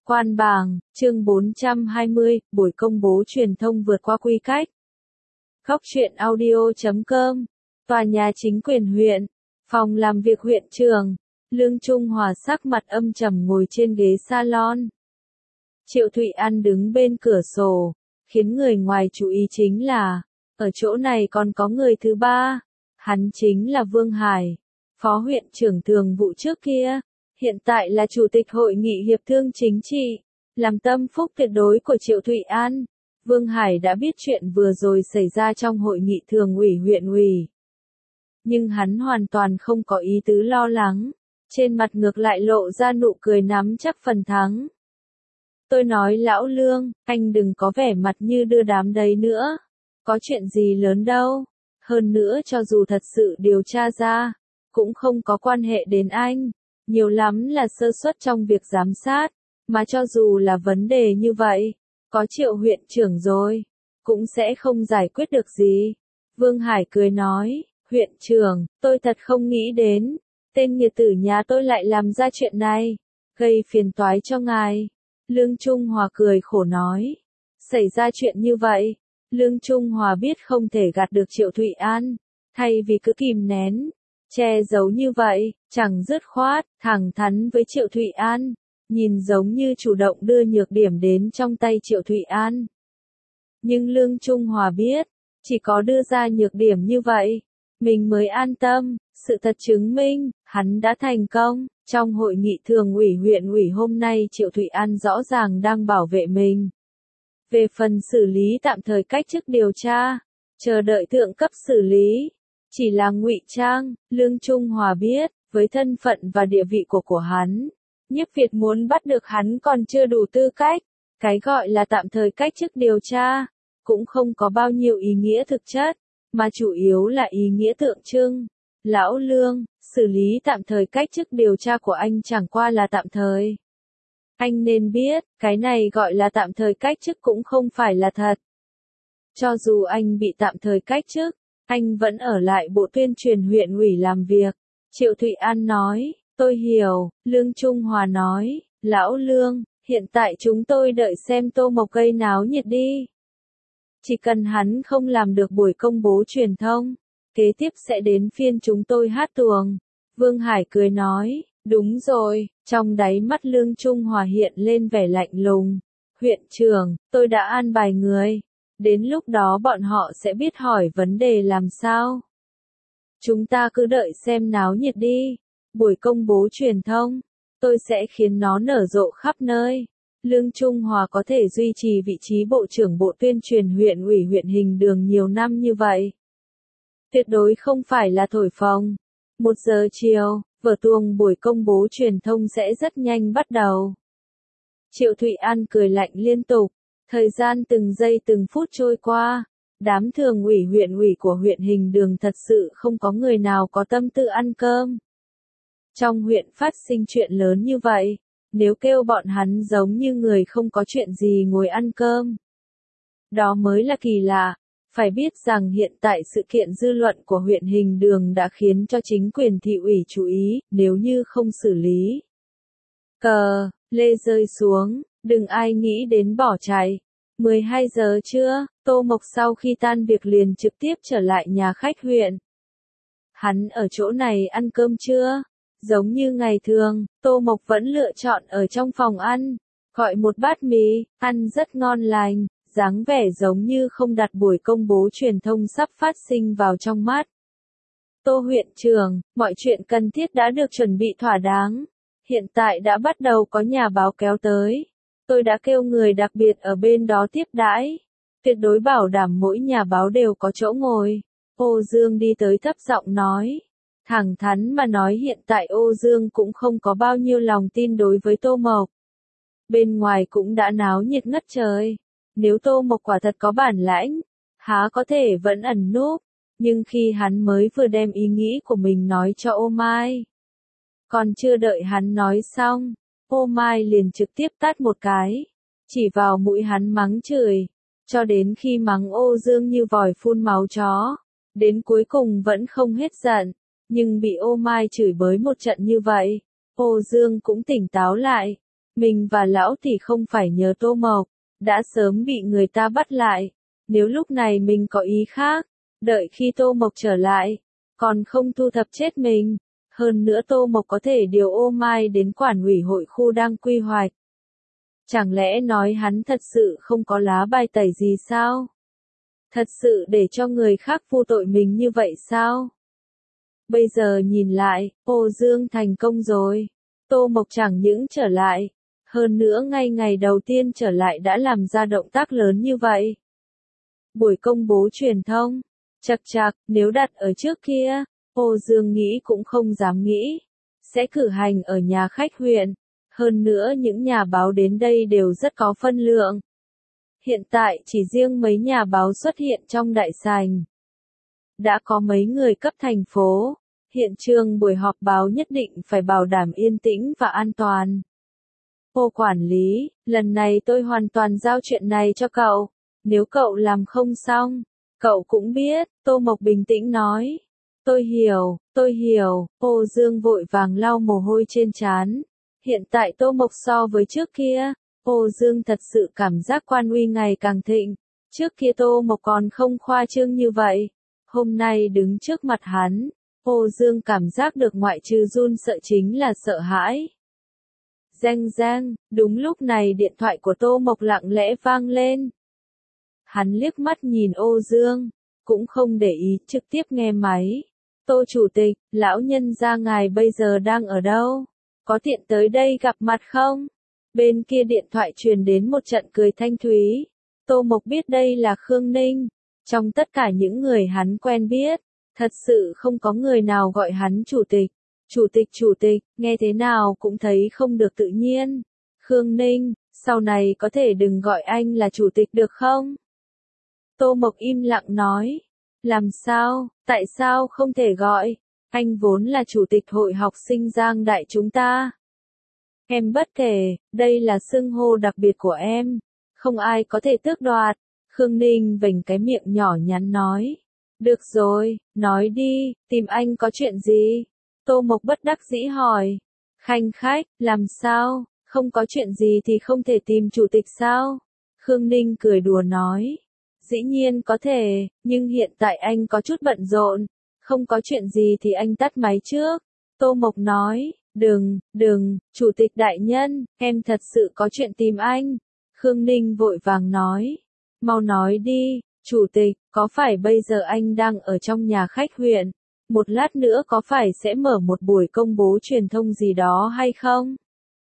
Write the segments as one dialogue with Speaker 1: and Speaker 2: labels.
Speaker 1: Quan Bàng, chương 420, buổi công bố truyền thông vượt qua quy cách. Góc truyện audio.com, tòa nhà chính quyền huyện, phòng làm việc huyện trường, Lương Trung Hòa sắc mặt âm trầm ngồi trên ghế salon. Triệu Thụy An đứng bên cửa sổ, khiến người ngoài chú ý chính là, ở chỗ này còn có người thứ ba, hắn chính là Vương Hải, phó huyện trưởng thường vụ trước kia. Hiện tại là Chủ tịch Hội nghị Hiệp thương Chính trị, làm tâm phúc tuyệt đối của Triệu Thụy An. Vương Hải đã biết chuyện vừa rồi xảy ra trong hội nghị thường ủy huyện ủy. Nhưng hắn hoàn toàn không có ý tứ lo lắng, trên mặt ngược lại lộ ra nụ cười nắm chắc phần thắng. Tôi nói lão Lương, anh đừng có vẻ mặt như đưa đám đấy nữa, có chuyện gì lớn đâu, hơn nữa cho dù thật sự điều tra ra, cũng không có quan hệ đến anh. Nhiều lắm là sơ suất trong việc giám sát, mà cho dù là vấn đề như vậy, có Triệu huyện trưởng rồi, cũng sẽ không giải quyết được gì. Vương Hải cười nói, huyện trưởng, tôi thật không nghĩ đến, tên nghiệt tử nhà tôi lại làm ra chuyện này, gây phiền toái cho ngài. Lương Trung Hòa cười khổ nói, xảy ra chuyện như vậy, Lương Trung Hòa biết không thể gạt được Triệu Thụy An, thay vì cứ kìm nén, che giấu như vậy, chẳng dứt khoát, thẳng thắn với Triệu Thụy An, nhìn giống như chủ động đưa nhược điểm đến trong tay Triệu Thụy An. Nhưng Lương Trung Hòa biết, chỉ có đưa ra nhược điểm như vậy, mình mới an tâm, sự thật chứng minh, hắn đã thành công. Trong hội nghị thường ủy huyện ủy hôm nay Triệu Thụy An rõ ràng đang bảo vệ mình. Về phần xử lý tạm thời cách chức điều tra, chờ đợi thượng cấp xử lý. Chỉ là ngụy trang, Lương Trung Hòa biết, với thân phận và địa vị của hắn, Nhiếp Việt muốn bắt được hắn còn chưa đủ tư cách. Cái gọi là tạm thời cách chức điều tra, cũng không có bao nhiêu ý nghĩa thực chất, mà chủ yếu là ý nghĩa tượng trưng. Lão Lương, xử lý tạm thời cách chức điều tra của anh chẳng qua là tạm thời. Anh nên biết, cái này gọi là tạm thời cách chức cũng không phải là thật. Cho dù anh bị tạm thời cách chức, anh vẫn ở lại bộ tuyên truyền huyện ủy làm việc. Triệu Thụy An nói, tôi hiểu. Lương Trung Hòa nói, lão Lương, hiện tại chúng tôi đợi xem Tô Mộc gây náo nhiệt đi. Chỉ cần hắn không làm được buổi công bố truyền thông, kế tiếp sẽ đến phiên chúng tôi hát tuồng. Vương Hải cười nói, đúng rồi, trong đáy mắt Lương Trung Hòa hiện lên vẻ lạnh lùng. Huyện trưởng, tôi đã an bài người. Đến lúc đó bọn họ sẽ biết hỏi vấn đề làm sao. Chúng ta cứ đợi xem náo nhiệt đi. Buổi công bố truyền thông, tôi sẽ khiến nó nở rộ khắp nơi. Lương Trung Hòa có thể duy trì vị trí bộ trưởng bộ tuyên truyền huyện ủy huyện Hình Đường nhiều năm như vậy. Tuyệt đối không phải là thổi phồng. 1 giờ chiều, vở tuồng buổi công bố truyền thông sẽ rất nhanh bắt đầu. Triệu Thụy An cười lạnh liên tục. Thời gian từng giây từng phút trôi qua, đám thường ủy huyện ủy của huyện Hình Đường thật sự không có người nào có tâm tư ăn cơm. Trong huyện phát sinh chuyện lớn như vậy, nếu kêu bọn hắn giống như người không có chuyện gì ngồi ăn cơm, đó mới là kỳ lạ. Phải biết rằng hiện tại sự kiện dư luận của huyện Hình Đường đã khiến cho chính quyền thị ủy chú ý, nếu như không xử lý. Cờ, lê rơi xuống. Đừng ai nghĩ đến bỏ chạy. 12 giờ trưa, Tô Mộc sau khi tan việc liền trực tiếp trở lại nhà khách huyện. Hắn ở chỗ này ăn cơm trưa. Giống như ngày thường, Tô Mộc vẫn lựa chọn ở trong phòng ăn. Gọi một bát mì, ăn rất ngon lành, dáng vẻ giống như không đặt buổi công bố truyền thông sắp phát sinh vào trong mắt. Tô huyện trưởng, mọi chuyện cần thiết đã được chuẩn bị thỏa đáng. Hiện tại đã bắt đầu có nhà báo kéo tới. Tôi đã kêu người đặc biệt ở bên đó tiếp đãi. Tuyệt đối bảo đảm mỗi nhà báo đều có chỗ ngồi. Ô Dương đi tới thấp giọng nói. Thẳng thắn mà nói hiện tại Ô Dương cũng không có bao nhiêu lòng tin đối với Tô Mộc. Bên ngoài cũng đã náo nhiệt ngất trời. Nếu Tô Mộc quả thật có bản lãnh, há có thể vẫn ẩn núp. Nhưng khi hắn mới vừa đem ý nghĩ của mình nói cho Ô Mai. Còn chưa đợi hắn nói xong, Ô Mai liền trực tiếp tát một cái, chỉ vào mũi hắn mắng chửi, cho đến khi mắng Ô Dương như vòi phun máu chó, đến cuối cùng vẫn không hết giận, nhưng bị Ô Mai chửi bới một trận như vậy, Ô Dương cũng tỉnh táo lại, Mình và lão tỷ không phải nhớ Tô Mộc, đã sớm bị người ta bắt lại. Nếu lúc này mình có ý khác, đợi khi Tô Mộc trở lại, còn không thu thập chết mình. Hơn nữa Tô Mộc có thể điều ô mai đến quản ủy hội khu đang quy hoạch. Chẳng lẽ nói hắn thật sự không có lá bài tẩy gì sao? Thật sự để cho người khác vu tội mình như vậy sao? Bây giờ nhìn lại, Ô Dương thành công rồi. Tô Mộc chẳng những trở lại, hơn nữa ngay ngày đầu tiên trở lại đã làm ra động tác lớn như vậy. Buổi công bố truyền thông, chật chạc, nếu đặt ở trước kia, Ô Dương nghĩ cũng không dám nghĩ, sẽ cử hành ở nhà khách huyện. Hơn nữa những nhà báo đến đây đều rất có phân lượng. Hiện tại chỉ riêng mấy nhà báo xuất hiện trong đại sảnh. Đã có mấy người cấp thành phố, hiện trường buổi họp báo nhất định phải bảo đảm yên tĩnh và an toàn. Ô quản lý, lần này tôi hoàn toàn giao chuyện này cho cậu, nếu cậu làm không xong, cậu cũng biết, Tô Mộc bình tĩnh nói. Tôi hiểu, Ô Dương vội vàng lau mồ hôi trên trán. Hiện tại Tô Mộc so với trước kia, Ô Dương thật sự cảm giác quan uy ngày càng thịnh. Trước kia Tô Mộc còn không khoa trương như vậy. Hôm nay đứng trước mặt hắn, Ô Dương cảm giác được ngoại trừ run sợ chính là sợ hãi. Reng reng, đúng lúc này điện thoại của Tô Mộc lặng lẽ vang lên. Hắn liếc mắt nhìn Ô Dương, cũng không để ý, trực tiếp nghe máy. Tô chủ tịch, lão nhân gia ngài bây giờ đang ở đâu? Có tiện tới đây gặp mặt không? Bên kia điện thoại truyền đến một trận cười thanh thúy. Tô Mộc biết đây là Khương Ninh. Trong tất cả những người hắn quen biết, thật sự không có người nào gọi hắn chủ tịch. Chủ tịch, nghe thế nào cũng thấy không được tự nhiên. Khương Ninh, sau này có thể đừng gọi anh là chủ tịch được không? Tô Mộc im lặng nói. Làm sao, tại sao không thể gọi? Anh vốn là chủ tịch hội học sinh Giang Đại chúng ta. Em bất kể, đây là xưng hô đặc biệt của em. Không ai có thể tước đoạt. Khương Ninh vểnh cái miệng nhỏ nhắn nói. Được rồi, nói đi, tìm anh có chuyện gì? Tô Mộc bất đắc dĩ hỏi. Khanh khách, làm sao, không có chuyện gì thì không thể tìm chủ tịch sao? Khương Ninh cười đùa nói. Dĩ nhiên có thể, nhưng hiện tại anh có chút bận rộn. Không có chuyện gì thì anh tắt máy trước. Tô Mộc nói. Đừng, chủ tịch đại nhân, em thật sự có chuyện tìm anh. Khương Ninh vội vàng nói. Mau nói đi, chủ tịch, có phải bây giờ anh đang ở trong nhà khách huyện? Một lát nữa có phải sẽ mở một buổi công bố truyền thông gì đó hay không?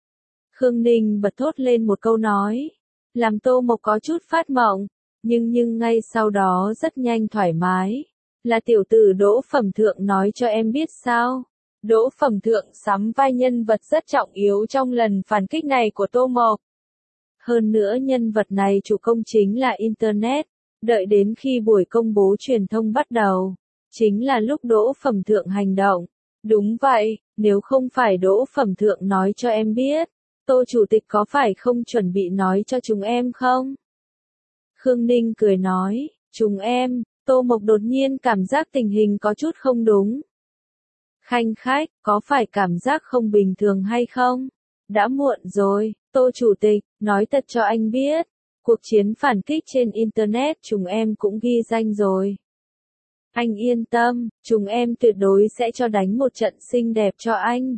Speaker 1: Khương Ninh bật thốt lên một câu nói. Làm Tô Mộc có chút phát mộng, nhưng ngay sau đó rất nhanh thoải mái. Là tiểu tử Đỗ Phẩm Thượng nói cho em biết sao? Đỗ Phẩm Thượng sắm vai nhân vật rất trọng yếu trong lần phản kích này của Tô Mộc. Hơn nữa nhân vật này chủ công chính là Internet. Đợi đến khi buổi công bố truyền thông bắt đầu, chính là lúc Đỗ Phẩm Thượng hành động. Đúng vậy, nếu không phải Đỗ Phẩm Thượng nói cho em biết, Tô chủ tịch có phải không chuẩn bị nói cho chúng em không? Khương Ninh cười nói, chúng em, Tô Mộc đột nhiên cảm giác tình hình có chút không đúng. Khanh khách, có phải cảm giác không bình thường hay không? Đã muộn rồi, Tô chủ tịch, nói thật cho anh biết, cuộc chiến phản kích trên Internet chúng em cũng ghi danh rồi. Anh yên tâm, chúng em tuyệt đối sẽ cho đánh một trận xinh đẹp cho anh.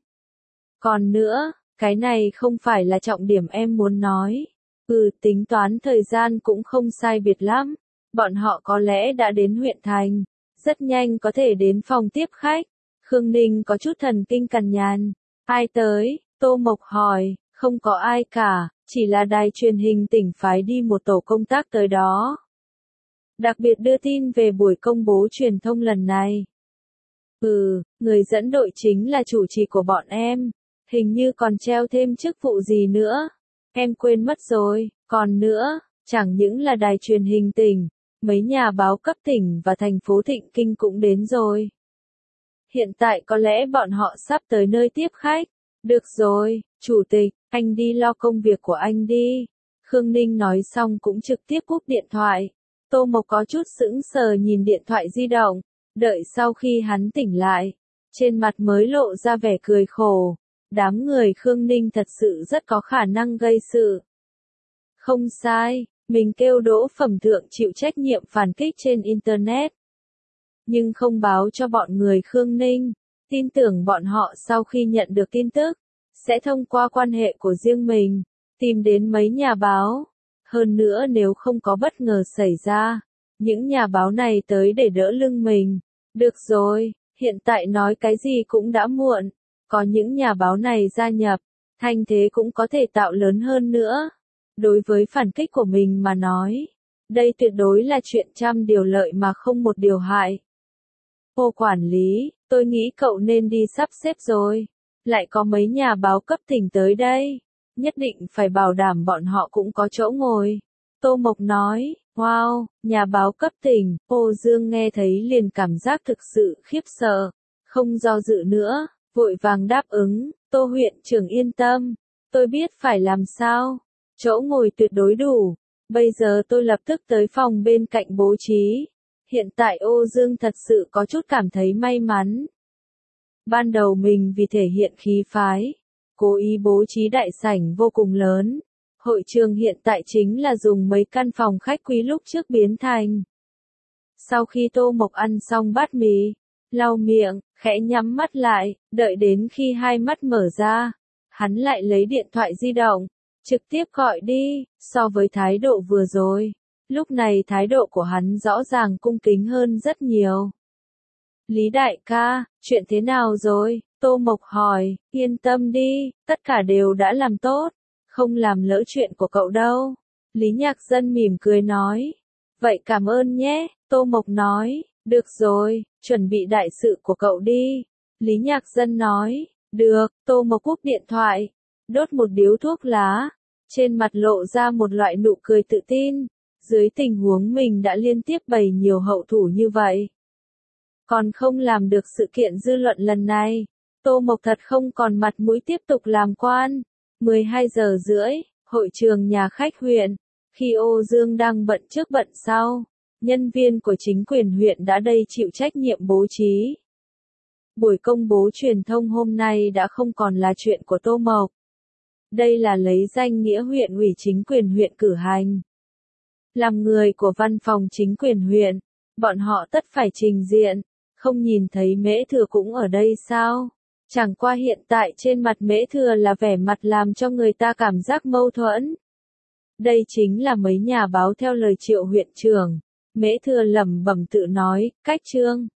Speaker 1: Còn nữa, cái này không phải là trọng điểm em muốn nói. Tính toán thời gian cũng không sai biệt lắm. Bọn họ có lẽ đã đến huyện thành, rất nhanh có thể đến phòng tiếp khách. Khương Ninh có chút thần kinh cằn nhằn. Ai tới? Tô Mộc hỏi. Không có ai cả, chỉ là đài truyền hình tỉnh phái đi một tổ công tác tới đó. Đặc biệt đưa tin về buổi công bố truyền thông lần này. Người dẫn đội chính là chủ trì của bọn em. Hình như còn treo thêm chức vụ gì nữa. Em quên mất rồi, còn nữa, chẳng những là đài truyền hình tỉnh, mấy nhà báo cấp tỉnh và thành phố Thịnh Kinh cũng đến rồi. Hiện tại có lẽ bọn họ sắp tới nơi tiếp khách. Được rồi, chủ tịch, anh đi lo công việc của anh đi. Khương Ninh nói xong cũng trực tiếp cúp điện thoại. Tô Mộc có chút sững sờ nhìn điện thoại di động, đợi sau khi hắn tỉnh lại, trên mặt mới lộ ra vẻ cười khổ. đám người Khương Ninh thật sự rất có khả năng gây sự. Không sai, mình kêu Đỗ Phẩm Thượng chịu trách nhiệm phản kích trên Internet. Nhưng không báo cho bọn người Khương Ninh, tin tưởng bọn họ sau khi nhận được tin tức, sẽ thông qua quan hệ của riêng mình, tìm đến mấy nhà báo. Hơn nữa nếu không có bất ngờ xảy ra, những nhà báo này tới để đỡ lưng mình. Được rồi, hiện tại nói cái gì cũng đã muộn, có những nhà báo này gia nhập, thanh thế cũng có thể tạo lớn hơn nữa. Đối với phản kích của mình mà nói, đây tuyệt đối là chuyện trăm điều lợi mà không một điều hại. Cô quản lý, tôi nghĩ cậu nên đi sắp xếp rồi. Lại có mấy nhà báo cấp tỉnh tới đây. Nhất định phải bảo đảm bọn họ cũng có chỗ ngồi. Tô Mộc nói, wow, nhà báo cấp tỉnh. Ô Dương nghe thấy liền cảm giác thực sự khiếp sợ. Không do dự nữa, vội vàng đáp ứng. Tô huyện trưởng yên tâm. Tôi biết phải làm sao. Chỗ ngồi tuyệt đối đủ. Bây giờ tôi lập tức tới phòng bên cạnh bố trí. Hiện tại Ô Dương thật sự có chút cảm thấy may mắn. Ban đầu mình vì thể hiện khí phái, cố ý bố trí đại sảnh vô cùng lớn. Hội trường hiện tại chính là dùng mấy căn phòng khách quý lúc trước biến thành. Sau khi Tô Mộc ăn xong bát mì, lau miệng, khẽ nhắm mắt lại, đợi đến khi hai mắt mở ra, hắn lại lấy điện thoại di động, trực tiếp gọi đi. So với thái độ vừa rồi, lúc này thái độ của hắn rõ ràng cung kính hơn rất nhiều. Lý đại ca, chuyện thế nào rồi? Tô Mộc hỏi, yên tâm đi, tất cả đều đã làm tốt, không làm lỡ chuyện của cậu đâu. Lý Nhạc Dân mỉm cười nói, vậy cảm ơn nhé. Tô Mộc nói, được rồi, chuẩn bị đại sự của cậu đi. Lý Nhạc Dân nói, được. Tô Mộc cúp điện thoại, đốt một điếu thuốc lá, trên mặt lộ ra một loại nụ cười tự tin. Dưới tình huống mình đã liên tiếp bày nhiều hậu thủ như vậy, còn không làm được sự kiện dư luận lần này, Tô Mộc thật không còn mặt mũi tiếp tục làm quan. 12 giờ rưỡi, hội trường nhà khách huyện. Khi Ô Dương đang bận trước bận sau, nhân viên của chính quyền huyện đã đây chịu trách nhiệm bố trí. Buổi công bố truyền thông hôm nay đã không còn là chuyện của Tô Mộc. Đây là lấy danh nghĩa huyện ủy chính quyền huyện cử hành. Làm người của văn phòng chính quyền huyện, bọn họ tất phải trình diện. Không nhìn thấy Mễ Thừa cũng ở đây sao? Chẳng qua hiện tại trên mặt Mễ Thừa là vẻ mặt làm cho người ta cảm giác mâu thuẫn. Đây chính là mấy nhà báo theo lời Triệu huyện trưởng. Mễ Thừa lẩm bẩm tự nói, cách trương.